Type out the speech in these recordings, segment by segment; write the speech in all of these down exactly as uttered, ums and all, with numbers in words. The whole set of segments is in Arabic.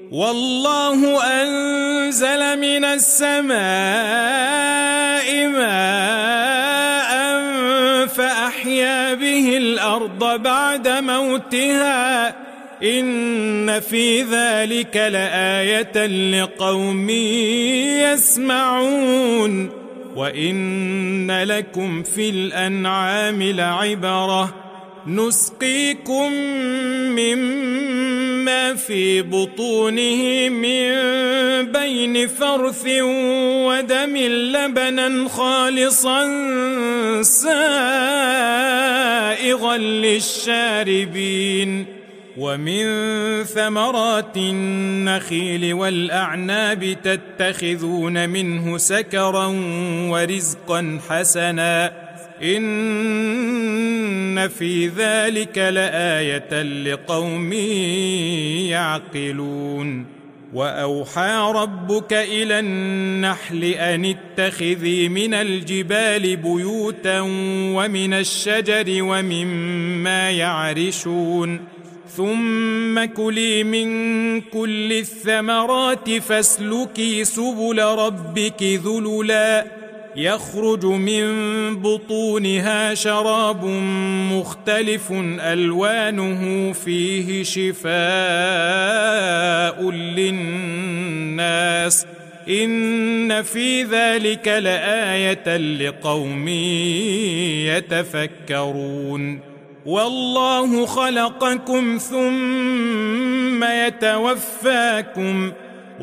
والله أنزل من السماء ماء فأحيا به الأرض بعد موتها إن في ذلك لآية لقوم يسمعون وإن لكم في الأنعام لعبرة نسقيكم مما في بطونه من بين فرث ودم لبنا خالصا سائغا للشاربين ومن ثمرات النخيل والأعناب تتخذون منه سكرا ورزقا حسنا إن في ذلك لآية لقوم يعقلون وأوحى ربك إلى النحل أن اتخذي من الجبال بيوتا ومن الشجر ومما يعرشون ثم كلي من كل الثمرات فاسلكي سبل ربك ذللا يخرج من بطونها شراب مختلف ألوانه فيه شفاء للناس إن في ذلك لآية لقوم يتفكرون والله خلقكم ثم يتوفاكم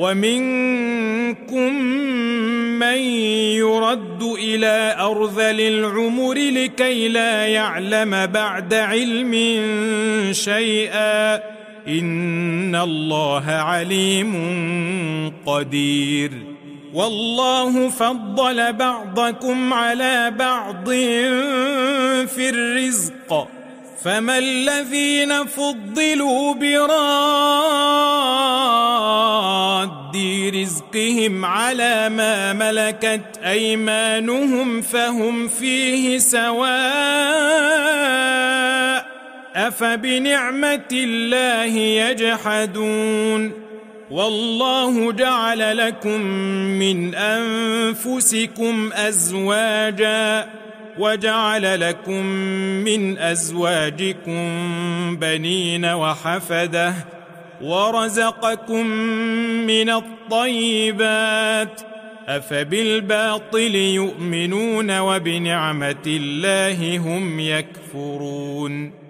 ومنكم من يرد إلى أرذل العمر لكي لا يعلم بعد علم شيئا إن الله عليم قدير والله فضل بعضكم على بعض في الرزق فما الذين فضلوا براد رزقهم على ما ملكت أيمانهم فهم فيه سواء أفبنعمة الله يجحدون والله جعل لكم من أنفسكم أزواجا وجعل لكم من أزواجكم بنين وحفدة ورزقكم من الطيبات أفبالباطل يؤمنون وبنعمة الله هم يكفرون